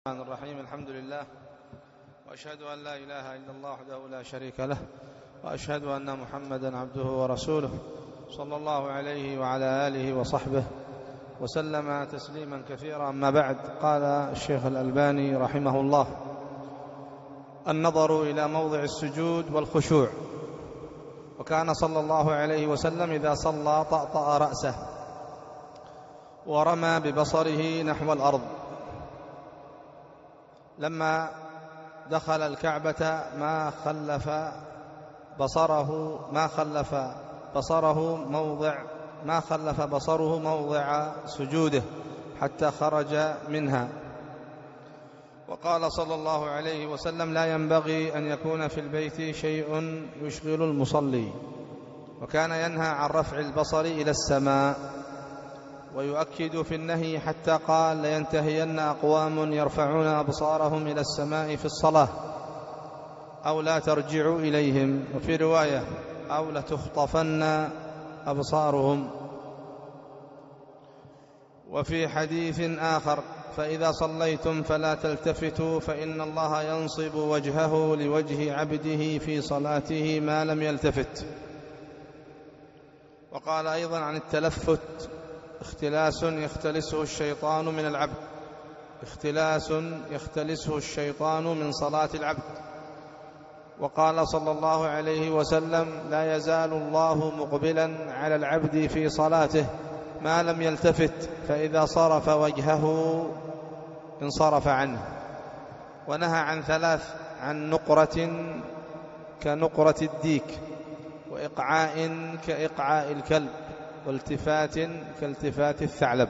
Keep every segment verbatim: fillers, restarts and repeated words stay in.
الرحمن الرحيم. الحمد لله، وأشهد أن لا إله إلا الله وحده لا شريك له، وأشهد أن محمدا عبده ورسوله صلى الله عليه وعلى آله وصحبه وسلم تسليما كثيرا. أما بعد، قال الشيخ الألباني رحمه الله: النظر إلى موضع السجود والخشوع. وكان صلى الله عليه وسلم إذا صلى طأطأ رأسه ورمى ببصره نحو الأرض. لما دخل الكعبة ما خلف بصره ما خلف بصره موضع ما خلف بصره موضع سجوده حتى خرج منها. وقال صلى الله عليه وسلم: لا ينبغي أن يكون في البيت شيء يشغل المصلي. وكان ينهى عن رفع البصر إلى السماء، ويؤكد في النهي حتى قال: لينتهين أقوام يرفعون أبصارهم إلى السماء في الصلاة، أو لا ترجعوا إليهم. وفي رواية: أو لتخطفن أبصارهم. وفي حديث آخر: فإذا صليتم فلا تلتفتوا فإن الله ينصب وجهه لوجه عبده في صلاته ما لم يلتفت. وقال أيضا عن التلفت: اختلاس يختلسه الشيطان من العبد اختلاس يختلسه الشيطان من صلاة العبد. وقال صلى الله عليه وسلم: لا يزال الله مقبلا على العبد في صلاته ما لم يلتفت، فإذا صرف وجهه انصرف عنه. ونهى عن ثلاث: عن نقرة كنقرة الديك، وإقعاء كإقعاء الكلب، والتفات كالتفات الثعلب.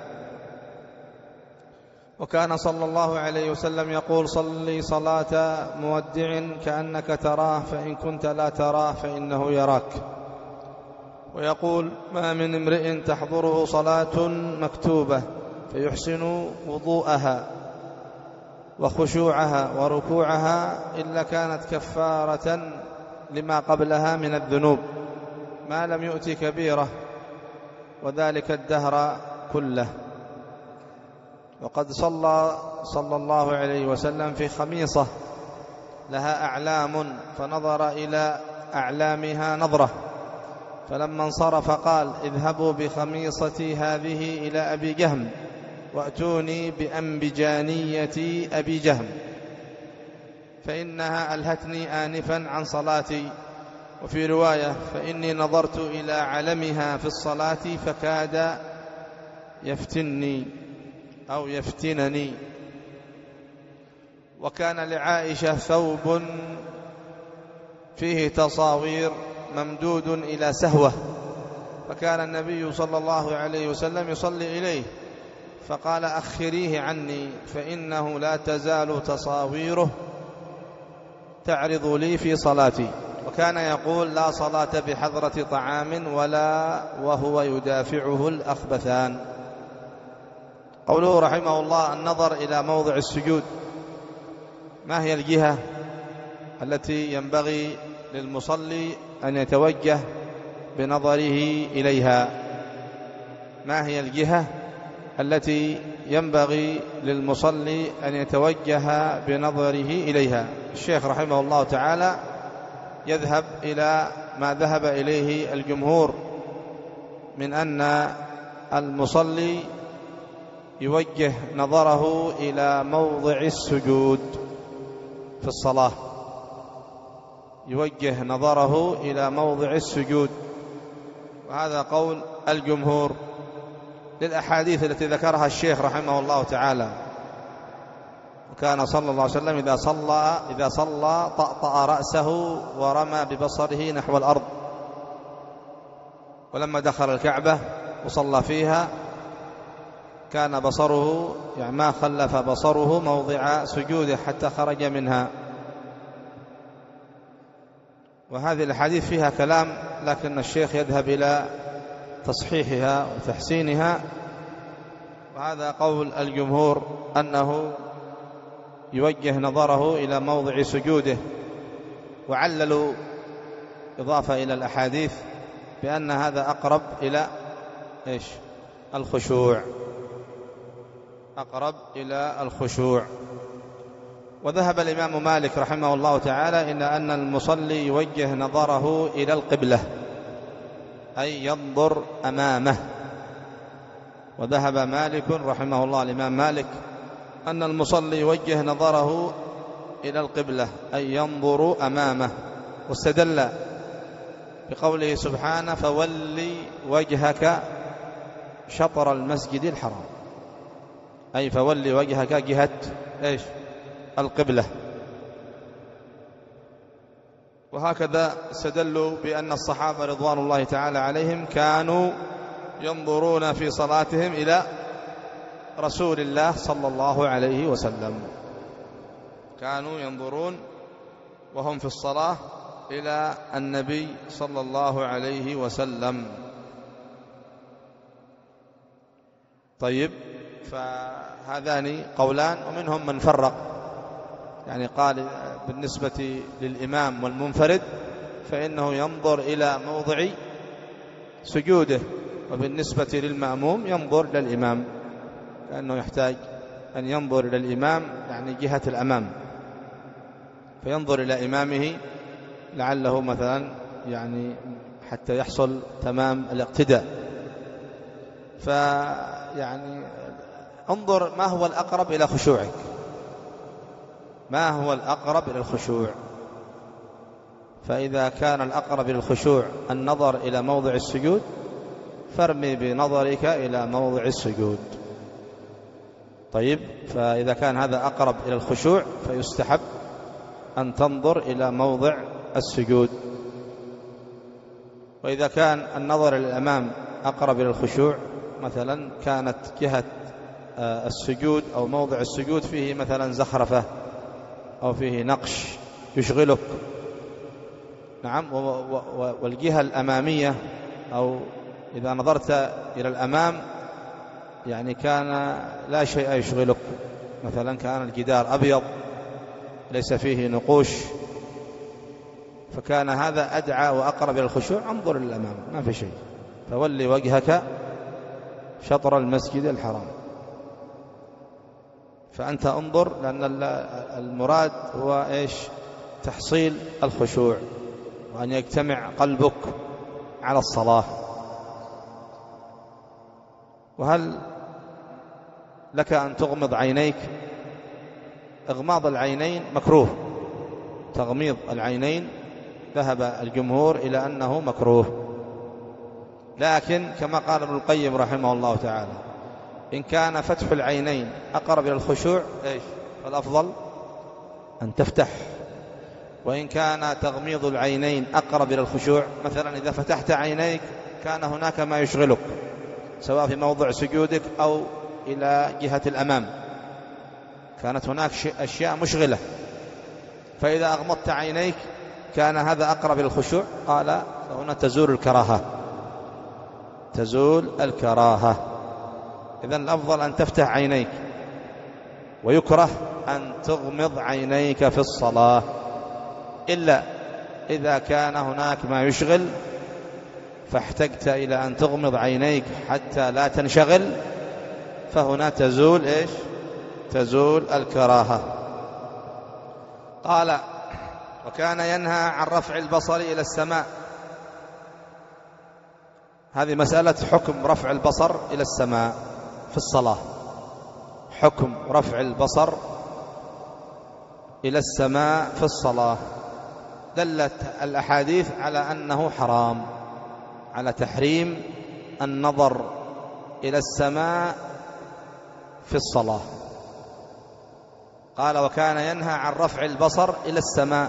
وكان صلى الله عليه وسلم يقول: صلي صلاة مودع كأنك تراه، فإن كنت لا تراه فإنه يراك. ويقول: ما من امرئ تحضره صلاة مكتوبة فيحسن وضوءها وخشوعها وركوعها إلا كانت كفارة لما قبلها من الذنوب ما لم يؤت كبيرة، وذلك الدهر كله. وقد صلى صلى الله عليه وسلم في خميصة لها أعلام، فنظر إلى أعلامها نظرة، فلما انصرف قال: اذهبوا بخميصتي هذه إلى أبي جهم وأتوني بأنبجانية أبي جهم، فإنها ألهتني آنفا عن صلاتي. وفي رواية: فإني نظرت إلى علمها في الصلاة فكاد يفتنني أو يفتنني. وكان لعائشة ثوب فيه تصاوير ممدود إلى سهوة، فكان النبي صلى الله عليه وسلم يصلي إليه فقال: أخريه عني فإنه لا تزال تصاويره تعرض لي في صلاتي. وكان يقول: لا صلاة بحضرة طعام ولا وهو يدافعه الأخبثان. قوله رحمه الله: النظر إلى موضع السجود. ما هي الجهة التي ينبغي للمصلي أن يتوجه بنظره إليها؟ ما هي الجهة التي ينبغي للمصلي أن يتوجه بنظره إليها؟ الشيخ رحمه الله تعالى يذهب إلى ما ذهب إليه الجمهور من أن المصلي يوجه نظره إلى موضع السجود في الصلاة، يوجه نظره إلى موضع السجود. وهذا قول الجمهور للأحاديث التي ذكرها الشيخ رحمه الله تعالى. وكان صلى الله عليه وسلم إذا صلى إذا صلى طأطأ رأسه ورمى ببصره نحو الأرض. ولما دخل الكعبة وصلى فيها كان بصره يعني ما خلف بصره موضع سجوده حتى خرج منها. وهذه الحديث فيها كلام، لكن الشيخ يذهب إلى تصحيحها وتحسينها. وهذا قول الجمهور أنه يوجه نظره إلى موضع سجوده. وعللوا إضافة إلى الأحاديث بأن هذا أقرب إلى إيش؟ الخشوع، أقرب إلى الخشوع. وذهب الإمام مالك رحمه الله تعالى إلى أن المصلي يوجه نظره إلى القبلة، أي ينظر أمامه. وذهب مالك رحمه الله الإمام مالك أن المصلي يوجه نظره إلى القبلة، أي ينظر أمامه، واستدل بقوله سبحانه: فولي وجهك شطر المسجد الحرام، أي فولي وجهك جهة إيش؟ القبلة. وهكذا استدلوا بأن الصحابة رضوان الله تعالى عليهم كانوا ينظرون في صلاتهم إلى رسول الله صلى الله عليه وسلم، كانوا ينظرون وهم في الصلاة إلى النبي صلى الله عليه وسلم. طيب، فهذان قولان، ومنهم من فرق، يعني قال بالنسبة للإمام والمنفرد فإنه ينظر إلى موضع سجوده، وبالنسبة للمأموم ينظر للإمام، لأنه يحتاج أن ينظر إلى الإمام يعني جهة الأمام، فينظر إلى إمامه لعله مثلا يعني حتى يحصل تمام الاقتداء. فيعني انظر ما هو الأقرب إلى خشوعك، ما هو الأقرب إلى الخشوع. فإذا كان الأقرب إلى الخشوع النظر إلى موضع السجود فارمي بنظرك إلى موضع السجود. طيب، فإذا كان هذا أقرب إلى الخشوع فيستحب أن تنظر إلى موضع السجود. وإذا كان النظر إلى الأمام أقرب إلى الخشوع، مثلا كانت جهة السجود أو موضع السجود فيه مثلا زخرفة أو فيه نقش يشغلك، نعم، والجهة الأمامية أو إذا نظرت إلى الأمام يعني كان لا شيء يشغلك، مثلا كان الجدار أبيض ليس فيه نقوش، فكان هذا أدعى وأقرب إلى الخشوع، انظر إلى الأمام ما في شيء، فولي وجهك شطر المسجد الحرام. فأنت انظر، لأن المراد هو إيش؟ تحصيل الخشوع، وأن يجتمع قلبك على الصلاة. وهل لك أن تغمض عينيك؟ إغماض العينين مكروه، تغميض العينين ذهب الجمهور إلى أنه مكروه، لكن كما قال ابن القيم رحمه الله تعالى إن كان فتح العينين أقرب إلى الخشوع إيش؟ فالأفضل أن تفتح. وإن كان تغميض العينين أقرب إلى الخشوع، مثلا إذا فتحت عينيك كان هناك ما يشغلك سواء في موضع سجودك أو إلى جهة الأمام، كانت هناك أشياء مشغلة، فإذا أغمضت عينيك كان هذا أقرب إلى الخشوع، قال فهنا تزول الكراهة، تزول الكراهة. إذن الأفضل أن تفتح عينيك، ويكره أن تغمض عينيك في الصلاة إلا إذا كان هناك ما يشغل فاحتجت إلى أن تغمض عينيك حتى لا تنشغل، فهنا تزول إيش؟ تزول الكراهة. قال: وكان ينهى عن رفع البصر إلى السماء. هذه مسألة حكم رفع البصر إلى السماء في الصلاة، حكم رفع البصر إلى السماء في الصلاة. دلت الأحاديث على أنه حرام، على تحريم النظر إلى السماء في الصلاة. قال: وكان ينهى عن رفع البصر إلى السماء.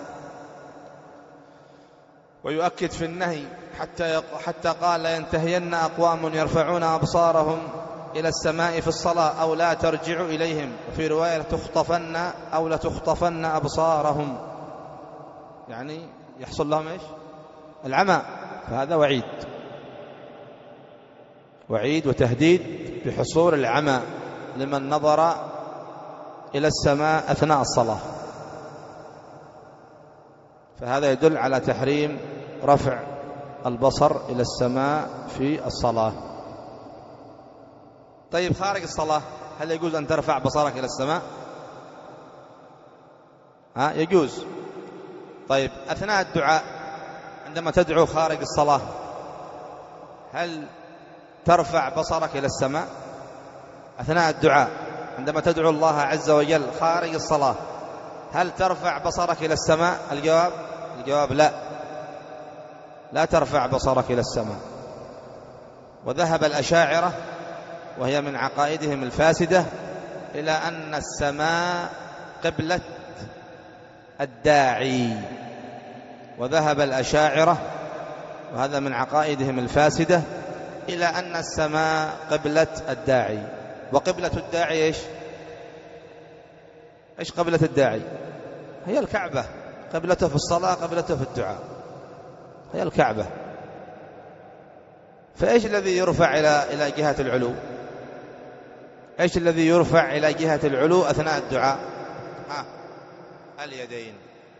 ويؤكد في النهي حتى حتى قال: لينتهين أقوام يرفعون أبصارهم إلى السماء في الصلاة أو لا ترجع إليهم، وفي رواية تخطفن أو لتخطفن أبصارهم، يعني يحصل لهم إيش؟ العمى. فهذا وعيد، وعيد وتهديد بحصول العمى لمن نظر إلى السماء أثناء الصلاة. فهذا يدل على تحريم رفع البصر إلى السماء في الصلاة. طيب، خارج الصلاة هل يجوز أن ترفع بصرك إلى السماء؟ ها يجوز. طيب أثناء الدعاء عندما تدعو خارج الصلاة هل ترفع بصرك إلى السماء؟ أثناء الدعاء عندما تدعو الله عز وجل خارج الصلاة هل ترفع بصرك إلى السماء؟ الجواب الجواب لا، لا ترفع بصرك إلى السماء. وذهب الأشاعرة وهي من عقائدهم الفاسدة إلى أن السماء قبلة الداعي. وذهب الأشاعرة وهذا من عقائدهم الفاسدة إلى أن السماء قبلة الداعي. وقبلة الداعي إيش؟ إيش قبلة الداعي؟ هي الكعبة. قبلته في الصلاة قبلته في الدعاء هي الكعبة. فإيش الذي يرفع إلى إلى جهة العلو؟ إيش الذي يرفع إلى جهة العلو أثناء الدعاء؟ ها اليدين.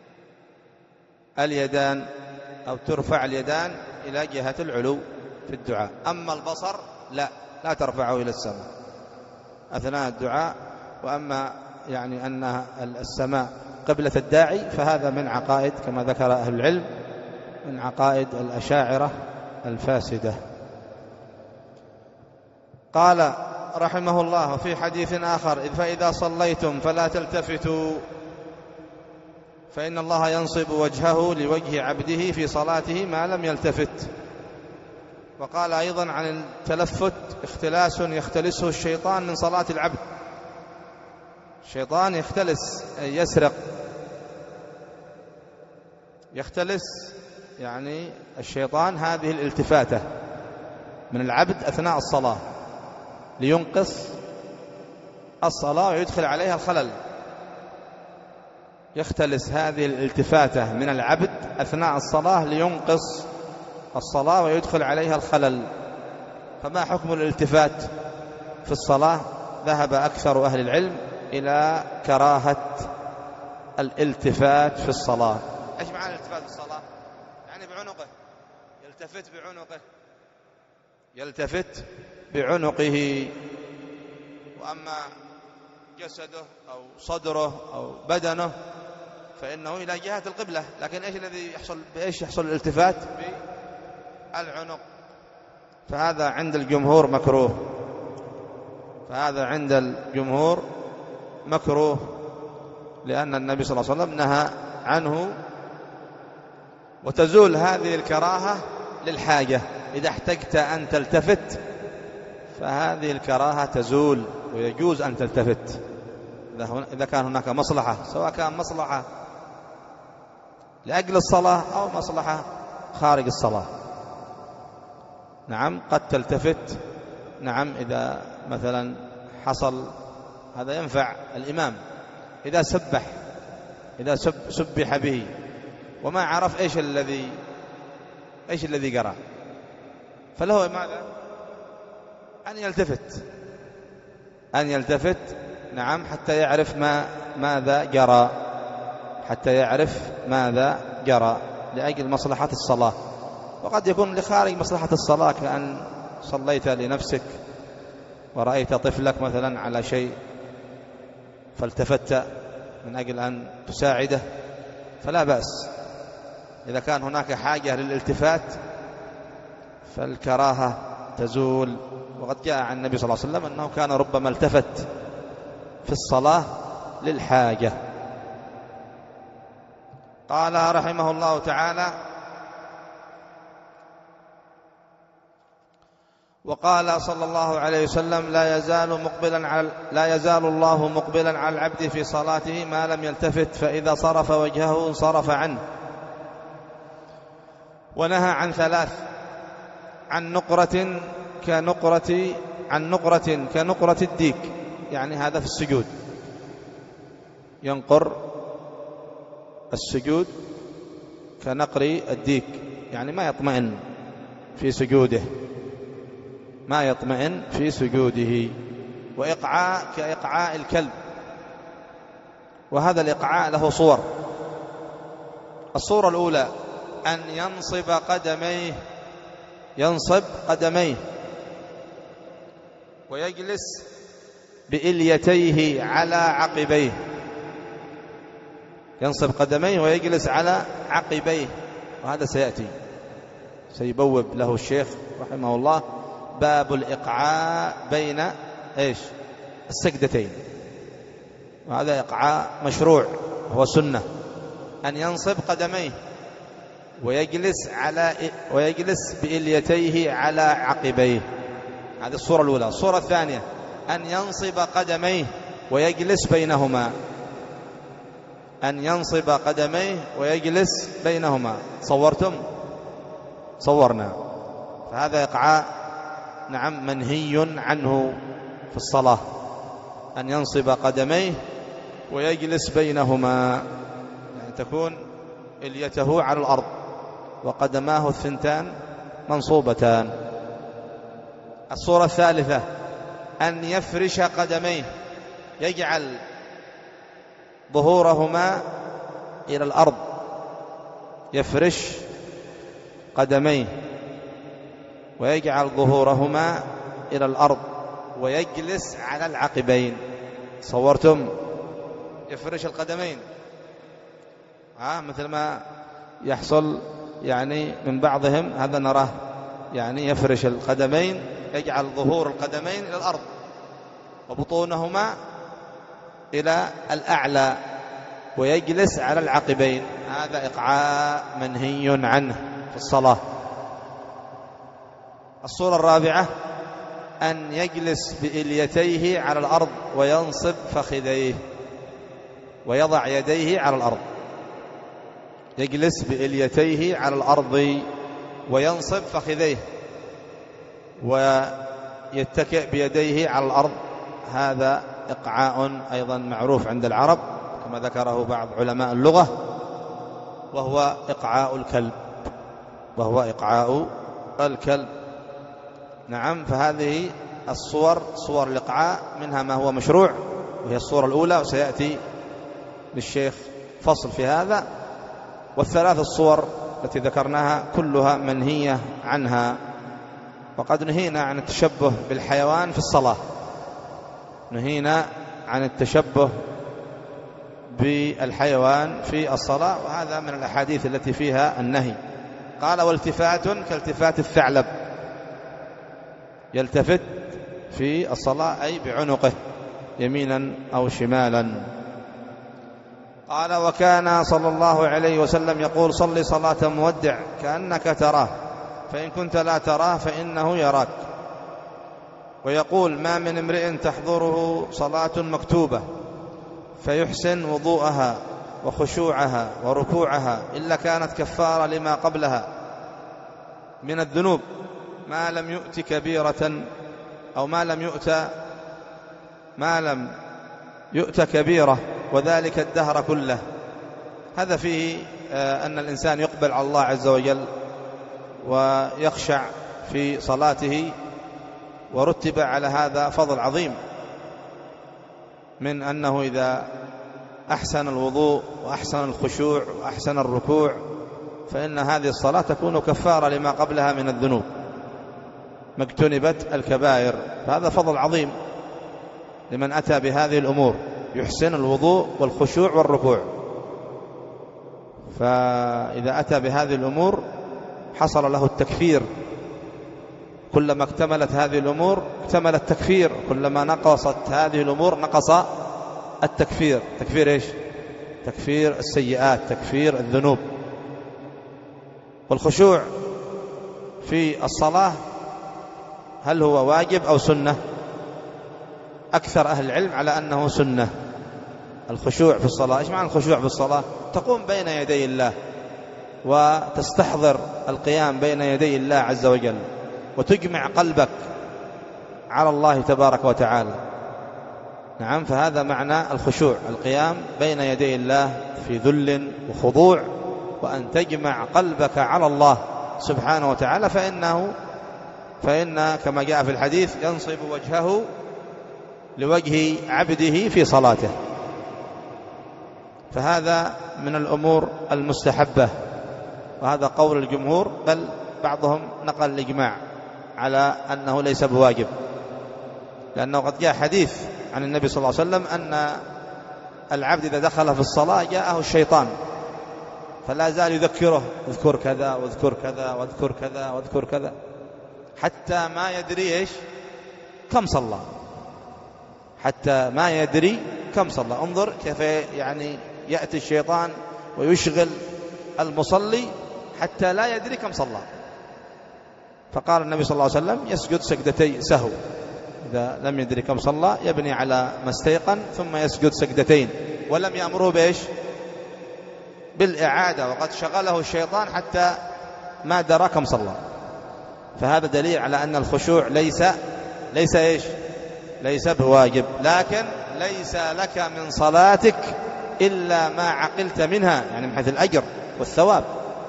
اليدان أو ترفع اليدان إلى جهة العلو في الدعاء. أما البصر لا، لا ترفعه إلى السماء أثناء الدعاء. وأما يعني أن السماء قبلة الداعي فهذا من عقائد كما ذكر أهل العلم من عقائد الأشاعرة الفاسدة. قال رحمه الله في حديث آخر: فإذا صليتم فلا تلتفتوا فإن الله ينصب وجهه لوجه عبده في صلاته ما لم يلتفت. وقال أيضا عن التلفت: اختلاس يختلسه الشيطان من صلاة العبد. الشيطان يختلس أي يسرق. يختلس يعني الشيطان هذه الالتفاتة من العبد أثناء الصلاة لينقص الصلاة ويدخل عليها الخلل. يختلس هذه الالتفاتة من العبد أثناء الصلاة لينقص الصلاة ويدخل عليها الخلل. فما حكم الالتفات في الصلاة؟ ذهب أكثر أهل العلم إلى كراهة الالتفات في الصلاة. إيش معنى الالتفات في الصلاة؟ يعني بعنقه، يلتفت بعنقه، يلتفت بعنقه. وأما جسده أو صدره أو بدنه فإنه إلى جهة القبلة. لكن إيش الذي يحصل؟ بإيش يحصل الالتفات؟ بالعنق. فهذا عند الجمهور مكروه. فهذا عند الجمهور مكروه لأن النبي صلى الله عليه وسلم نهى عنه. وتزول هذه الكراهة للحاجة. إذا احتجت أن تلتفت فهذه الكراهة تزول ويجوز أن تلتفت إذا كان هناك مصلحة، سواء كان مصلحة لأجل الصلاة أو مصلحة خارج الصلاة. نعم قد تلتفت. نعم إذا مثلا حصل هذا ينفع الإمام إذا سبح، إذا سب سبح به وما عرف إيش الذي إيش الذي قرأ فله ماذا؟ أن يلتفت أن يلتفت نعم حتى يعرف ما ماذا جرى حتى يعرف ماذا جرى لأجل مصلحة الصلاة. وقد يكون لخارج مصلحة الصلاة، كأن صليت لنفسك ورأيت طفلك مثلا على شيء فالتفت من أجل أن تساعده فلا بأس. إذا كان هناك حاجة للالتفات فالكراهة تزول. وقد جاء عن النبي صلى الله عليه وسلم أنه كان ربما التفت في الصلاة للحاجة. قال رحمه الله تعالى: وقال صلى الله عليه وسلم: لا يزال مقبلا على لا يزال الله مقبلا على العبد في صلاته ما لم يلتفت، فإذا صرف وجهه انصرف عنه. ونهى عن ثلاث: عن نقرة كنقرة عن نقرة كنقرة الديك، يعني هذا في السجود، ينقر السجود كنقر الديك، يعني ما يطمئن في سجوده ما يطمئن في سجوده. وإقعاء كإقعاء الكلب، وهذا الإقعاء له صور. الصورة الأولى أن ينصب قدميه ينصب قدميه ويجلس بإليتيه على عقبيه، ينصب قدميه ويجلس على عقبيه، وهذا سيأتي سيبوب له الشيخ رحمه الله باب الإقعاء بين إيش السجدتين، وهذا إقعاء مشروع هو سنة، أن ينصب قدميه ويجلس على ويجلس بإليتيه على عقبيه. هذه الصورة الأولى. الصورة الثانية أن ينصب قدميه ويجلس بينهما، أن ينصب قدميه ويجلس بينهما. صورتم؟ صورنا. فهذا إقعاء نعم منهي عنه في الصلاة، أن ينصب قدميه ويجلس بينهما، يعني تكون إليته على الأرض وقدماه الثنتان منصوبتان. الصورة الثالثة أن يفرش قدميه، يجعل ظهورهما إلى الأرض، يفرش قدميه ويجعل ظهورهما إلى الأرض ويجلس على العقبين. صورتم؟ يفرش القدمين ها مثل ما يحصل يعني من بعضهم، هذا نراه يعني يفرش القدمين، يجعل ظهور القدمين إلى الأرض وبطونهما إلى الأعلى ويجلس على العقبين. هذا إقعاء منهي عنه في الصلاة. الصورة الرابعة أن يجلس بإليتيه على الأرض وينصب فخذيه ويضع يديه على الأرض، يجلس بإليتيه على الأرض وينصب فخذيه ويتكئ بيديه على الأرض. هذا إقعاء أيضا معروف عند العرب كما ذكره بعض علماء اللغة، وهو إقعاء الكلب، وهو إقعاء الكلب. نعم. فهذه الصور صور الإقعاء، منها ما هو مشروع وهي الصورة الأولى، وسيأتي للشيخ فصل في هذا. والثلاث الصور التي ذكرناها كلها منهية عنها. وقد نهينا عن التشبه بالحيوان في الصلاة، نهينا عن التشبه بالحيوان في الصلاة، وهذا من الأحاديث التي فيها النهي. قال والتفات كالتفات الثعلب، يلتفت في الصلاة أي بعنقه يمينا أو شمالا. قال وكان صلى الله عليه وسلم يقول صل صلاة مودع كأنك تراه، فإن كنت لا تراه فإنه يراك. ويقول ما من امرئ تحضره صلاة مكتوبة فيحسن وضوءها وخشوعها وركوعها إلا كانت كفارة لما قبلها من الذنوب ما لم يؤت كبيرة أو ما لم يؤت ما لم يؤت كبيرة وذلك الدهر كله. هذا فيه أن الإنسان يقبل على الله عز وجل ويخشع في صلاته، ورتب على هذا فضل عظيم من أنه إذا أحسن الوضوء وأحسن الخشوع وأحسن الركوع فإن هذه الصلاة تكون كفارة لما قبلها من الذنوب ما اجتنبت الكبائر. فهذا فضل عظيم لمن أتى بهذه الأمور، يحسن الوضوء والخشوع والركوع. فإذا أتى بهذه الأمور حصل له التكفير، كلما اكتملت هذه الأمور اكتمل التكفير، كلما نقصت هذه الأمور نقص التكفير. تكفير إيش؟ تكفير السيئات، تكفير الذنوب. والخشوع في الصلاة هل هو واجب أو سنة؟ أكثر أهل العلم على أنه سنة. الخشوع في الصلاة، إيش معنى الخشوع في الصلاة؟ تقوم بين يدي الله وتستحضر القيام بين يدي الله عز وجل وتجمع قلبك على الله تبارك وتعالى. نعم. فهذا معنى الخشوع، القيام بين يدي الله في ذل وخضوع، وأن تجمع قلبك على الله سبحانه وتعالى. فإنه فإن كما جاء في الحديث ينصب وجهه لوجه عبده في صلاته. فهذا من الأمور المستحبة، وهذا قول الجمهور، بل بعضهم نقل الإجماع على أنه ليس بواجب، لأنه قد جاء حديث عن النبي صلى الله عليه وسلم أن العبد إذا دخل في الصلاة جاءه الشيطان فلا زال يذكره اذكر كذا واذكر كذا واذكر كذا واذكر كذا حتى ما يدري إيش كم صلى، حتى ما يدري كم صلى. انظر كيف يعني يأتي الشيطان ويشغل المصلي حتى لا يدري كم صلى. فقال النبي صلى الله عليه وسلم يسجد سجدتي سهو، إذا لم يدري كم صلى يبني على ما استيقن ثم يسجد سجدتين، ولم يأمره بإيش بالإعادة، وقد شغله الشيطان حتى ما درى كم صلى. فهذا دليل على أن الخشوع ليس ليس إيش ليس بواجب، لكن ليس لك من صلاتك إلا ما عقلت منها، يعني من حيث الأجر والثواب.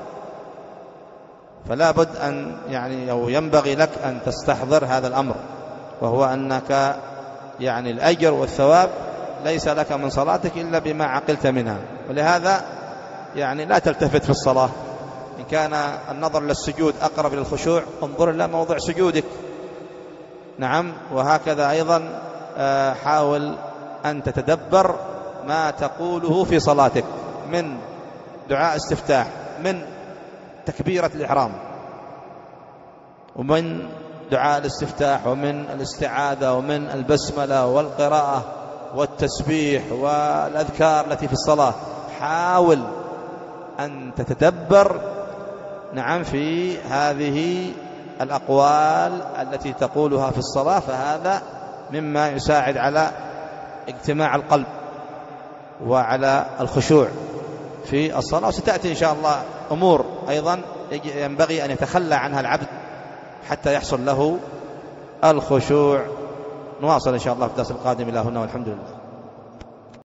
فلا بد أن يعني أو ينبغي لك أن تستحضر هذا الأمر، وهو أنك يعني الأجر والثواب ليس لك من صلاتك إلا بما عقلت منها. ولهذا يعني لا تلتفت في الصلاة، إن كان النظر للسجود أقرب للخشوع انظر إلى موضع سجودك، نعم. وهكذا أيضا حاول أن تتدبر ما تقوله في صلاتك من دعاء استفتاح، من تكبيرة الإحرام، ومن دعاء الاستفتاح، ومن الاستعاذة، ومن البسملة والقراءة والتسبيح والأذكار التي في الصلاة. حاول أن تتدبر نعم في هذه الأقوال التي تقولها في الصلاة، فهذا مما يساعد على اجتماع القلب وعلى الخشوع في الصلاة. وستأتي إن شاء الله أمور أيضا ينبغي أن يتخلى عنها العبد حتى يحصل له الخشوع. نواصل إن شاء الله في الدرس القادم. إلى هنا والحمد لله.